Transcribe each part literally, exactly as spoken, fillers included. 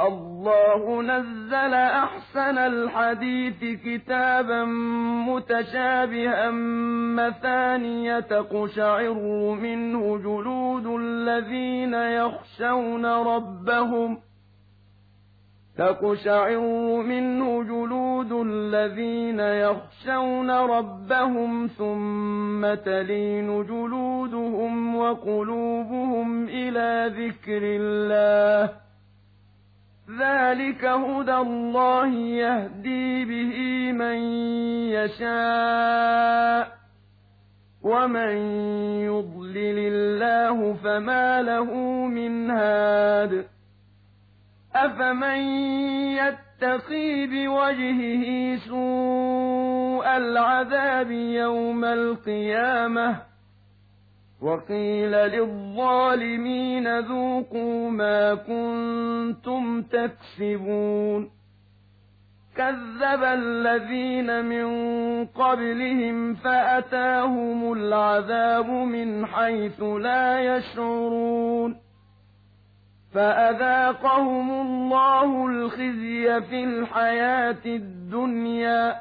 الله نزل أحسن الحديث كتابا متشابها مثانية تقشعر منه جلود الذين يخشون ربهم تقشعر منه جلود الذين يخشون ربهم ثم تلين جلودهم وقلوبهم إلى ذكر الله ذلك هدى الله يهدي به من يشاء ومن يضلل الله فما له من هاد أفمن يتقي بوجهه سوء العذاب يوم القيامة وقيل للظالمين ذوقوا ما كنتم تكسبون كذب الذين من قبلهم فأتاهم العذاب من حيث لا يشعرون فأذاقهم الله الخزي في الحياة الدنيا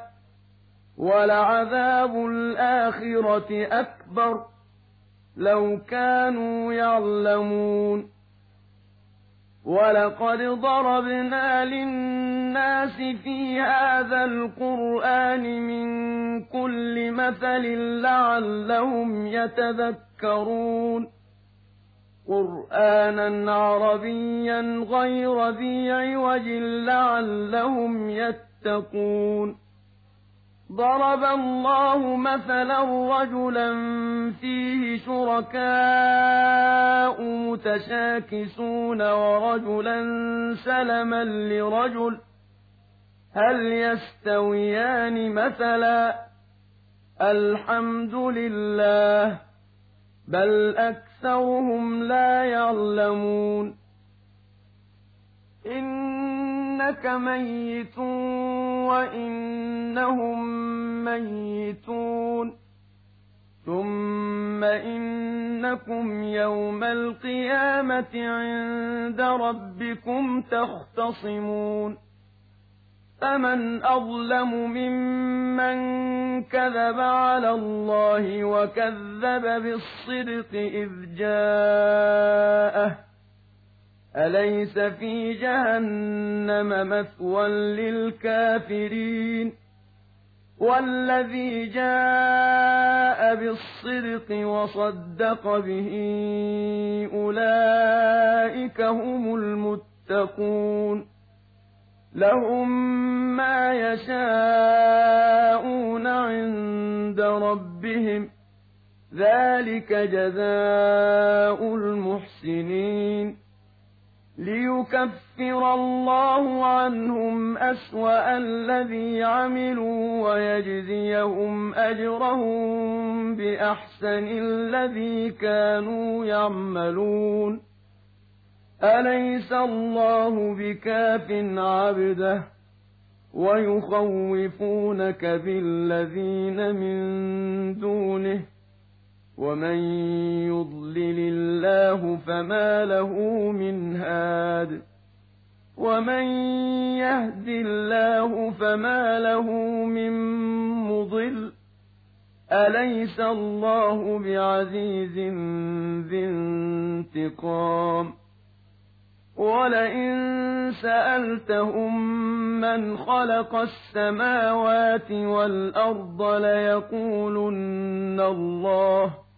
ولعذاب الآخرة أكبر لو كانوا يعلمون ولقد ضربنا للناس في هذا القرآن من كل مثل لعلهم يتذكرون قرآنا عربيا غير ذي عوج لعلهم يتقون ضرب الله مثلا رجلا فيه شركاء متشاكسون ورجلا سلما لرجل هل يستويان مثلا الحمد لله بل أكثرهم لا يعلمون إنك ميت وإنهم ميتون ثم إنكم يوم القيامة عند ربكم تختصمون فمن أظلم ممن كذب على الله وكذب بالصدق إذ جاءه أليس في جهنم مثوى للكافرين والذي جاء بالصدق وصدق به أولئك هم المتقون لهم ما يشاءون عند ربهم ذلك جزاء المحسنين ليكفر الله عنهم أسوأ الذي عملوا ويجزيهم أجرهم بأحسن الذي كانوا يعملون أليس الله بكاف عبده ويخوفونك بالذين من دونه ومن يضلل الله فما له من هاد ومن يهد الله فما له من مضل أليس الله بعزيز ذي انتقام ولئن سألتهم من خلق السماوات والأرض ليقولن الله